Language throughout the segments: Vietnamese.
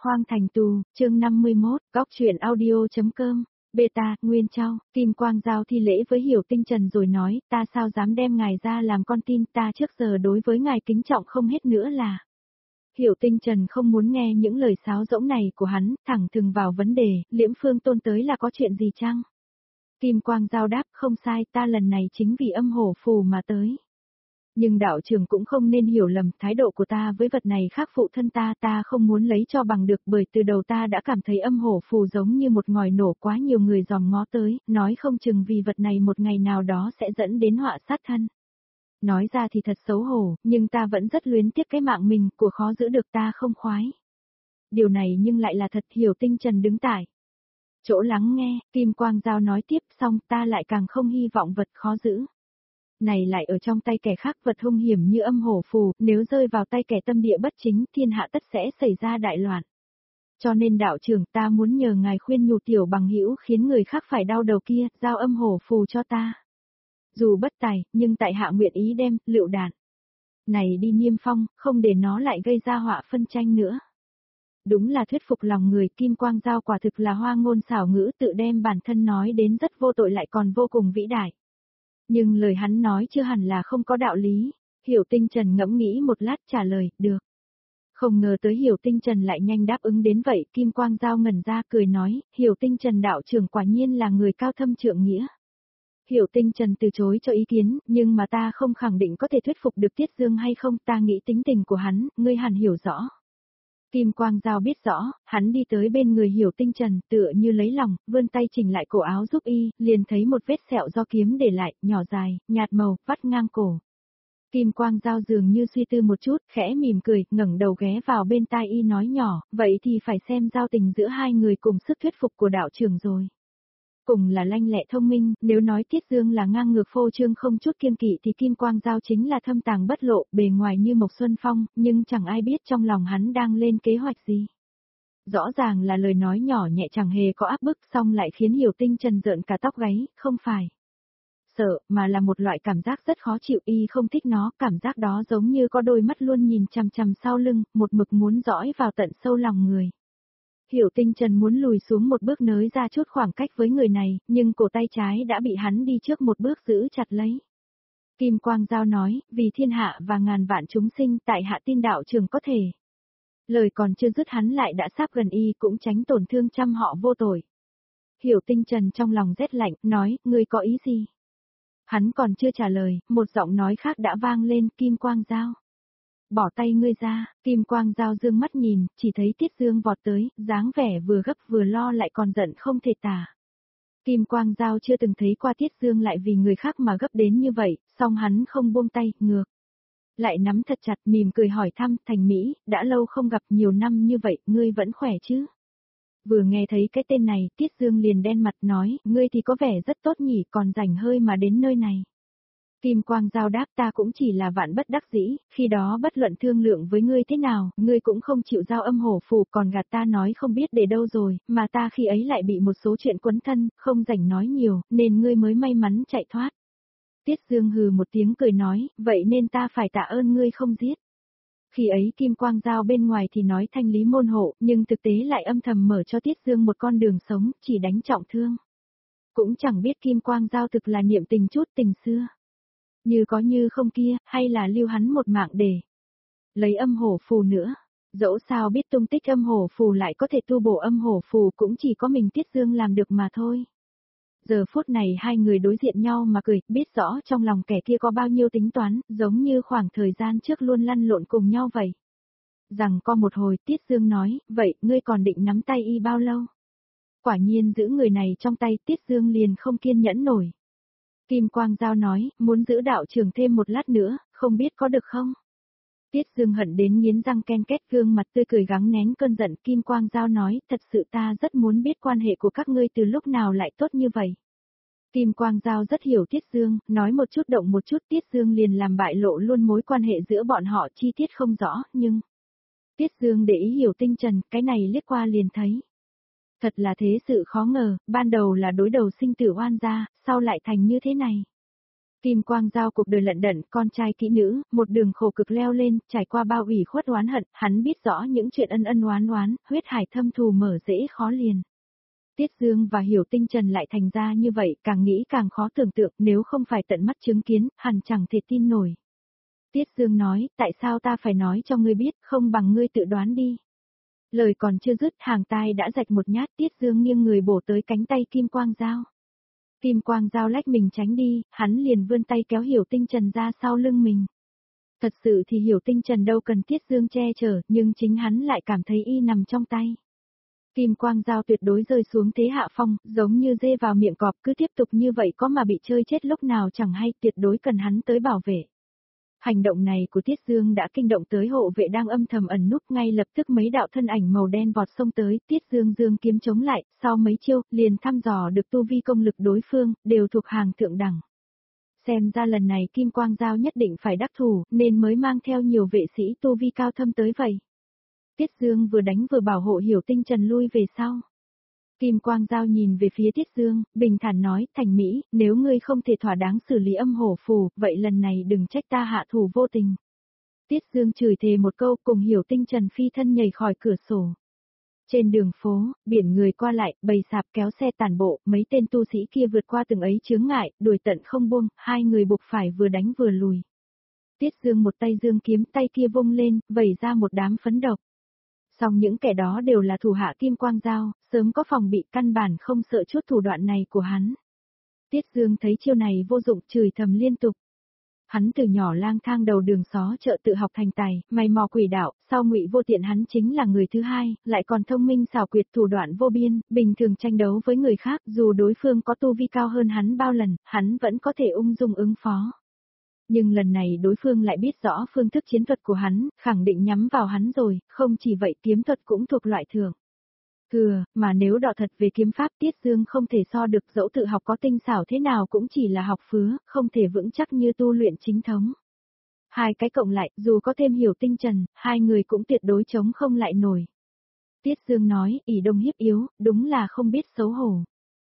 Hoang Thành Tù, chương 51, góc truyện audio.com, beta, Nguyên Châu, Kim Quang giao thi lễ với Hiểu Tinh Trần rồi nói, ta sao dám đem ngài ra làm con tin, ta trước giờ đối với ngài kính trọng không hết nữa là. Hiểu Tinh Trần không muốn nghe những lời sáo rỗng này của hắn, thẳng thừng vào vấn đề, Liễm Phương Tôn tới là có chuyện gì chăng? Kim Quang giao đáp, không sai, ta lần này chính vì âm hổ phù mà tới. Nhưng đạo trưởng cũng không nên hiểu lầm, thái độ của ta với vật này khác phụ thân ta không muốn lấy cho bằng được, bởi từ đầu ta đã cảm thấy âm hổ phù giống như một ngòi nổ, quá nhiều người dòm ngó tới, nói không chừng vì vật này một ngày nào đó sẽ dẫn đến họa sát thân. Nói ra thì thật xấu hổ, nhưng ta vẫn rất luyến tiếc cái mạng mình, của khó giữ được ta không khoái. Điều này nhưng lại là thật. Hiểu Tinh Trần đứng tại chỗ lắng nghe, Kim Quang giao nói tiếp, xong ta lại càng không hy vọng vật khó giữ này lại ở trong tay kẻ khác, vật hung hiểm như âm hổ phù, nếu rơi vào tay kẻ tâm địa bất chính, thiên hạ tất sẽ xảy ra đại loạn. Cho nên đạo trưởng, ta muốn nhờ ngài khuyên nhủ tiểu bằng hữu khiến người khác phải đau đầu kia, giao âm hổ phù cho ta. Dù bất tài, nhưng tại hạ nguyện ý đem lựu đạn này đi niêm phong, không để nó lại gây ra họa phân tranh nữa. Đúng là thuyết phục lòng người. Kim Quang giao quả thực là hoa ngôn xảo ngữ, tự đem bản thân nói đến rất vô tội lại còn vô cùng vĩ đại. Nhưng lời hắn nói chưa hẳn là không có đạo lý. Hiểu Tinh Trần ngẫm nghĩ một lát trả lời, được. Không ngờ tới Hiểu Tinh Trần lại nhanh đáp ứng đến vậy. Kim Quang giao ngẩn ra cười nói, Hiểu Tinh Trần đạo trưởng quả nhiên là người cao thâm trượng nghĩa. Hiểu Tinh Trần từ chối cho ý kiến, nhưng mà ta không khẳng định có thể thuyết phục được Tiết Dương hay không, ta nghĩ tính tình của hắn, ngươi hẳn hiểu rõ. Kim Quang giao biết rõ, hắn đi tới bên người Hiểu Tinh Trần, tựa như lấy lòng, vươn tay chỉnh lại cổ áo giúp y, liền thấy một vết sẹo do kiếm để lại, nhỏ dài, nhạt màu, vắt ngang cổ. Kim Quang giao dường như suy tư một chút, khẽ mỉm cười, ngẩng đầu ghé vào bên tai y nói nhỏ, vậy thì phải xem giao tình giữa hai người cùng sức thuyết phục của đạo trưởng rồi. Cùng là lanh lẹ thông minh, nếu nói Tiết Dương là ngang ngược phô trương không chút kiêng kỵ thì Kim Quang giao chính là thâm tàng bất lộ, bề ngoài như Mộc Xuân Phong, nhưng chẳng ai biết trong lòng hắn đang lên kế hoạch gì. Rõ ràng là lời nói nhỏ nhẹ chẳng hề có áp bức, song lại khiến Hiểu Tinh Trần rợn cả tóc gáy, không phải sợ, mà là một loại cảm giác rất khó chịu, y không thích nó, cảm giác đó giống như có đôi mắt luôn nhìn chằm chằm sau lưng, một mực muốn dõi vào tận sâu lòng người. Hiểu Tinh Trần muốn lùi xuống một bước nới ra chút khoảng cách với người này, nhưng cổ tay trái đã bị hắn đi trước một bước giữ chặt lấy. Kim Quang giao nói, vì thiên hạ và ngàn vạn chúng sinh, tại hạ tin đạo trưởng có thể. Lời còn chưa dứt hắn lại đã sắp gần y, cũng tránh tổn thương trăm họ vô tội. Hiểu Tinh Trần trong lòng rét lạnh, nói, ngươi có ý gì? Hắn còn chưa trả lời, một giọng nói khác đã vang lên, Kim Quang giao. Bỏ tay ngươi ra. Kim Quang giao dương mắt nhìn, chỉ thấy Tiết Dương vọt tới, dáng vẻ vừa gấp vừa lo lại còn giận không thể tả. Kim Quang giao chưa từng thấy qua Tiết Dương lại vì người khác mà gấp đến như vậy, song hắn không buông tay, ngược lại nắm thật chặt, mỉm cười hỏi thăm, Thành Mỹ, đã lâu không gặp, nhiều năm như vậy, ngươi vẫn khỏe chứ? Vừa nghe thấy cái tên này, Tiết Dương liền đen mặt nói, ngươi thì có vẻ rất tốt nhỉ, còn rảnh hơi mà đến nơi này. Kim Quang giao đáp, ta cũng chỉ là vạn bất đắc dĩ, khi đó bất luận thương lượng với ngươi thế nào, ngươi cũng không chịu giao âm hổ phù, còn gạt ta nói không biết để đâu rồi, mà ta khi ấy lại bị một số chuyện quấn thân, không rảnh nói nhiều, nên ngươi mới may mắn chạy thoát. Tiết Dương hừ một tiếng cười nói, vậy nên ta phải tạ ơn ngươi không giết. Khi ấy Kim Quang giao bên ngoài thì nói thanh lý môn hộ, nhưng thực tế lại âm thầm mở cho Tiết Dương một con đường sống, chỉ đánh trọng thương. Cũng chẳng biết Kim Quang giao thực là niệm tình chút tình xưa. Như có như không kia, hay là lưu hắn một mạng để lấy âm hổ phù nữa. Dẫu sao biết tung tích âm hổ phù lại có thể tu bổ âm hổ phù, cũng chỉ có mình Tiết Dương làm được mà thôi. Giờ phút này hai người đối diện nhau mà cười, biết rõ trong lòng kẻ kia có bao nhiêu tính toán, giống như khoảng thời gian trước luôn lăn lộn cùng nhau vậy. Rằng có một hồi Tiết Dương nói, vậy ngươi còn định nắm tay y bao lâu? Quả nhiên giữ người này trong tay, Tiết Dương liền không kiên nhẫn nổi. Kim Quang giao nói, muốn giữ đạo trưởng thêm một lát nữa, không biết có được không? Tiết Dương hận đến nghiến răng ken két, gương mặt tươi cười gắng nén cơn giận. Kim Quang giao nói, thật sự ta rất muốn biết quan hệ của các ngươi từ lúc nào lại tốt như vậy. Kim Quang giao rất hiểu Tiết Dương, nói một chút động một chút, Tiết Dương liền làm bại lộ luôn mối quan hệ giữa bọn họ, chi tiết không rõ, nhưng Tiết Dương để ý Hiểu Tinh Trần, cái này liếc qua liền thấy. Thật là thế sự khó ngờ, ban đầu là đối đầu sinh tử oan gia, sau lại thành như thế này. Kim Quang Giao cuộc đời lận đận, con trai kỹ nữ, một đường khổ cực leo lên, trải qua bao ủy khuất oán hận, hắn biết rõ những chuyện ân ân oán oán, huyết hải thâm thù mở dễ khó liền. Tiết Dương và Hiểu Tinh Trần lại thành ra như vậy, càng nghĩ càng khó tưởng tượng, nếu không phải tận mắt chứng kiến, hẳn chẳng thể tin nổi. Tiết Dương nói, tại sao ta phải nói cho ngươi biết, không bằng ngươi tự đoán đi. Lời còn chưa dứt, hàng tai đã rạch một nhát, Tiết Dương nghiêng người bổ tới cánh tay Kim Quang Giao. Kim Quang Giao lách mình tránh đi, hắn liền vươn tay kéo Hiểu Tinh Trần ra sau lưng mình. Thật sự thì Hiểu Tinh Trần đâu cần Tiết Dương che chở, nhưng chính hắn lại cảm thấy y nằm trong tay. Kim Quang Giao tuyệt đối rơi xuống thế hạ phong, giống như dê vào miệng cọp, cứ tiếp tục như vậy có mà bị chơi chết lúc nào chẳng hay, tuyệt đối cần hắn tới bảo vệ. Hành động này của Tiết Dương đã kinh động tới hộ vệ đang âm thầm ẩn núp, ngay lập tức mấy đạo thân ảnh màu đen vọt xông tới, Tiết Dương dương kiếm chống lại, sau mấy chiêu, liền thăm dò được tu vi công lực đối phương, đều thuộc hàng thượng đẳng. Xem ra lần này Kim Quang Giao nhất định phải đắc thủ, nên mới mang theo nhiều vệ sĩ tu vi cao thâm tới vậy. Tiết Dương vừa đánh vừa bảo hộ Hiểu Tinh Trần lui về sau. Kim Quang Giao nhìn về phía Tiết Dương, bình thản nói, Thành Mỹ, nếu ngươi không thể thỏa đáng xử lý âm hổ phù, vậy lần này đừng trách ta hạ thủ vô tình. Tiết Dương chửi thề một câu cùng Hiểu Tinh Trần phi thân nhảy khỏi cửa sổ. Trên đường phố, biển người qua lại, bầy sạp kéo xe tản bộ, mấy tên tu sĩ kia vượt qua từng ấy chướng ngại, đuổi tận không buông, hai người buộc phải vừa đánh vừa lùi. Tiết Dương một tay dương kiếm, tay kia vung lên, vẩy ra một đám phấn độc. Song những kẻ đó đều là thủ hạ Kim Quang Giao, sớm có phòng bị, căn bản không sợ chút thủ đoạn này của hắn. Tiết Dương thấy chiêu này vô dụng, chửi thầm liên tục. Hắn từ nhỏ lang thang đầu đường xó chợ tự học thành tài, mày mò quỷ đạo, sau Ngụy Vô Tiện hắn chính là người thứ hai, lại còn thông minh xảo quyệt, thủ đoạn vô biên, bình thường tranh đấu với người khác, dù đối phương có tu vi cao hơn hắn bao lần, hắn vẫn có thể ung dung ứng phó. Nhưng lần này đối phương lại biết rõ phương thức chiến thuật của hắn, khẳng định nhắm vào hắn rồi, không chỉ vậy kiếm thuật cũng thuộc loại thường. Mà nếu đọ thật về kiếm pháp Tiết Dương không thể so được, dẫu tự học có tinh xảo thế nào cũng chỉ là học phứa, không thể vững chắc như tu luyện chính thống. Hai cái cộng lại, dù có thêm Hiểu Tinh Trần, hai người cũng tuyệt đối chống không lại nổi. Tiết Dương nói, ỷ đông hiếp yếu, đúng là không biết xấu hổ.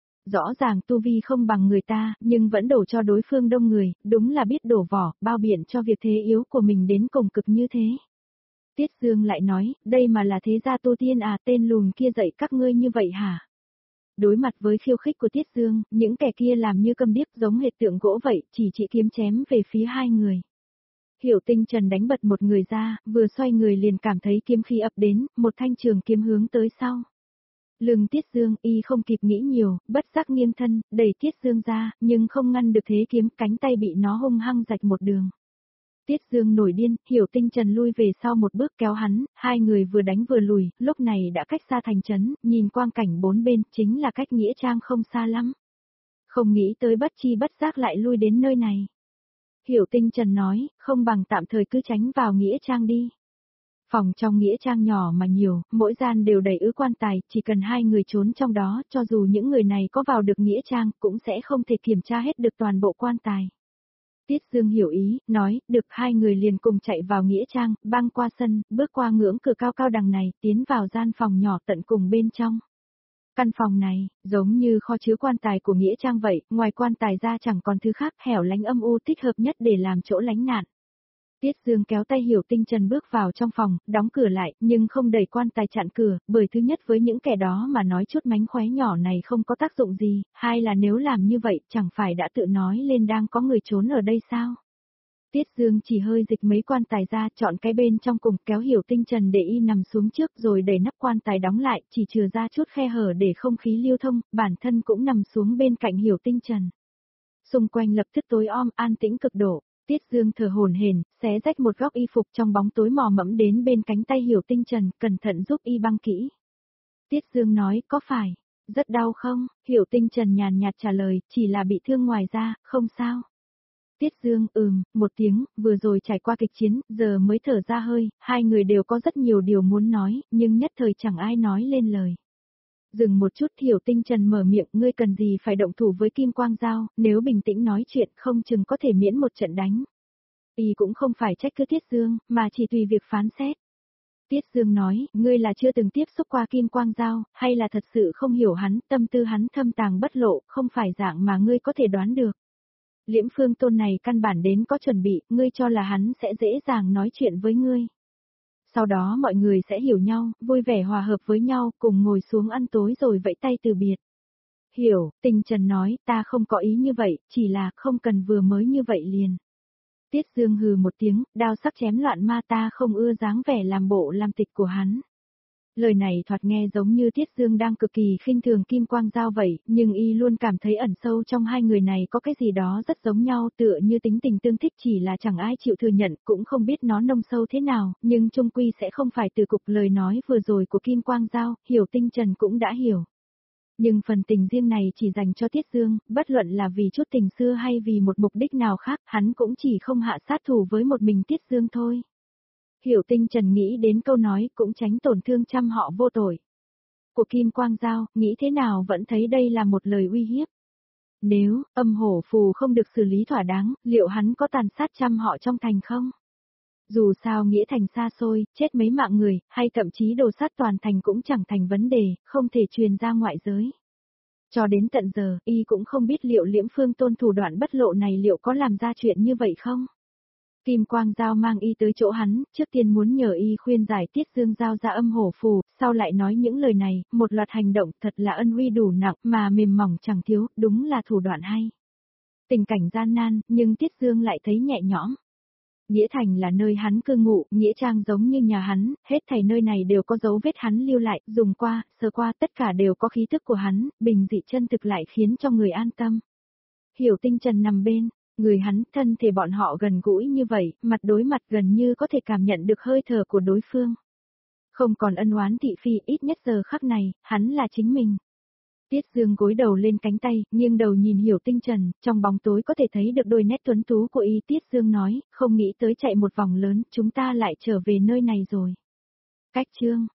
Rõ ràng tu vi không bằng người ta, nhưng vẫn đổ cho đối phương đông người, đúng là biết đổ vỏ, bao biện cho việc thế yếu của mình đến cùng cực như thế. Tiết Dương lại nói, đây mà là thế gia tu tiên à, tên lùn kia dạy các ngươi như vậy hả? Đối mặt với khiêu khích của Tiết Dương, những kẻ kia làm như câm điếc giống hệt tượng gỗ vậy, chỉ kiếm chém về phía hai người. Hiểu Tinh Trần đánh bật một người ra, vừa xoay người liền cảm thấy kiếm khí ập đến, một thanh trường kiếm hướng tới sau. Lưng Tiết Dương, y không kịp nghĩ nhiều, bất giác nghiêng thân, đẩy Tiết Dương ra, nhưng không ngăn được thế kiếm, cánh tay bị nó hung hăng rạch một đường. Tiết Dương nổi điên, Hiểu Tinh Trần lui về sau một bước kéo hắn, hai người vừa đánh vừa lùi, lúc này đã cách xa thành trấn, nhìn quang cảnh bốn bên, chính là cách nghĩa trang không xa lắm. Không nghĩ tới bất chi bất giác lại lui đến nơi này. Hiểu Tinh Trần nói, không bằng tạm thời cứ tránh vào nghĩa trang đi. Phòng trong nghĩa trang nhỏ mà nhiều, mỗi gian đều đầy ứ quan tài, chỉ cần hai người trốn trong đó, cho dù những người này có vào được nghĩa trang, cũng sẽ không thể kiểm tra hết được toàn bộ quan tài. Tiết Dương hiểu ý, nói, được, hai người liền cùng chạy vào nghĩa trang, băng qua sân, bước qua ngưỡng cửa cao cao đằng này, tiến vào gian phòng nhỏ tận cùng bên trong. Căn phòng này, giống như kho chứa quan tài của nghĩa trang vậy, ngoài quan tài ra chẳng còn thứ khác, hẻo lánh âm u thích hợp nhất để làm chỗ lánh nạn. Tiết Dương kéo tay Hiểu Tinh Trần bước vào trong phòng, đóng cửa lại, nhưng không đẩy quan tài chặn cửa, bởi thứ nhất với những kẻ đó mà nói chút mánh khóe nhỏ này không có tác dụng gì, hai là nếu làm như vậy chẳng phải đã tự nói lên đang có người trốn ở đây sao. Tiết Dương chỉ hơi dịch mấy quan tài ra, chọn cái bên trong cùng, kéo Hiểu Tinh Trần để y nằm xuống trước rồi đẩy nắp quan tài đóng lại, chỉ chừa ra chút khe hở để không khí lưu thông, bản thân cũng nằm xuống bên cạnh Hiểu Tinh Trần. Xung quanh lập tức tối om, an tĩnh cực độ. Tiết Dương thở hổn hển, xé rách một góc y phục trong bóng tối mò mẫm đến bên cánh tay Hiểu Tinh Trần, cẩn thận giúp y băng kỹ. Tiết Dương nói, có phải rất đau không? Hiểu Tinh Trần nhàn nhạt trả lời, chỉ là bị thương ngoài da, không sao. Tiết Dương, một tiếng, vừa rồi trải qua kịch chiến, giờ mới thở ra hơi, hai người đều có rất nhiều điều muốn nói, nhưng nhất thời chẳng ai nói lên lời. Dừng một chút, Hiểu Tinh Trần mở miệng, ngươi cần gì phải động thủ với Kim Quang Giao, nếu bình tĩnh nói chuyện không chừng có thể miễn một trận đánh. Y cũng không phải trách cứ Tiết Dương, mà chỉ tùy việc phán xét. Tiết Dương nói, ngươi là chưa từng tiếp xúc qua Kim Quang Giao, hay là thật sự không hiểu hắn, tâm tư hắn thâm tàng bất lộ, không phải dạng mà ngươi có thể đoán được. Liễm Phương Tôn này căn bản đến có chuẩn bị, ngươi cho là hắn sẽ dễ dàng nói chuyện với ngươi. Sau đó mọi người sẽ hiểu nhau, vui vẻ hòa hợp với nhau, cùng ngồi xuống ăn tối rồi vẫy tay từ biệt. Hiểu, Tình Trần nói, ta không có ý như vậy, chỉ là không cần vừa mới như vậy liền. Tiết Dương hừ một tiếng, đao sắc chém loạn ma, ta không ưa dáng vẻ làm bộ làm tịch của hắn. Lời này thoạt nghe giống như Tiết Dương đang cực kỳ khinh thường Kim Quang Giao vậy, nhưng y luôn cảm thấy ẩn sâu trong hai người này có cái gì đó rất giống nhau, tựa như tính tình tương thích, chỉ là chẳng ai chịu thừa nhận, cũng không biết nó nông sâu thế nào, nhưng chung quy sẽ không phải từ cục lời nói vừa rồi của Kim Quang Giao, Hiểu Tinh Trần cũng đã hiểu. Nhưng phần tình riêng này chỉ dành cho Tiết Dương, bất luận là vì chút tình xưa hay vì một mục đích nào khác, hắn cũng chỉ không hạ sát thủ với một mình Tiết Dương thôi. Hiểu Tinh Trần nghĩ đến câu nói cũng tránh tổn thương trăm họ vô tội. Của Kim Quang Giao, nghĩ thế nào vẫn thấy đây là một lời uy hiếp. Nếu, âm hổ phù không được xử lý thỏa đáng, liệu hắn có tàn sát trăm họ trong thành không? Dù sao nghĩa thành xa xôi, chết mấy mạng người, hay thậm chí đồ sát toàn thành cũng chẳng thành vấn đề, không thể truyền ra ngoại giới. Cho đến tận giờ, y cũng không biết liệu Liễm Phương Tôn thủ đoạn bất lộ này liệu có làm ra chuyện như vậy không? Kim Quang Giao mang y tới chỗ hắn, trước tiên muốn nhờ y khuyên giải Tiết Dương giao ra âm hổ phù, sau lại nói những lời này, một loạt hành động thật là ân uy đủ nặng mà mềm mỏng chẳng thiếu, đúng là thủ đoạn hay. Tình cảnh gian nan, nhưng Tiết Dương lại thấy nhẹ nhõm. Nghĩa Thành là nơi hắn cư ngụ, Nghĩa Trang giống như nhà hắn, hết thảy nơi này đều có dấu vết hắn lưu lại, dùng qua, sờ qua, tất cả đều có khí thức của hắn, bình dị chân thực lại khiến cho người an tâm. Hiểu Tinh Trần nằm bên, người hắn, thân thể bọn họ gần gũi như vậy, mặt đối mặt gần như có thể cảm nhận được hơi thở của đối phương. Không còn ân oán thị phi, ít nhất giờ khắc này, hắn là chính mình. Tiết Dương gối đầu lên cánh tay, nghiêng đầu nhìn Hiểu Tinh Trần, trong bóng tối có thể thấy được đôi nét tuấn tú của y. Tiết Dương nói, không nghĩ tới chạy một vòng lớn, chúng ta lại trở về nơi này rồi. Cách chương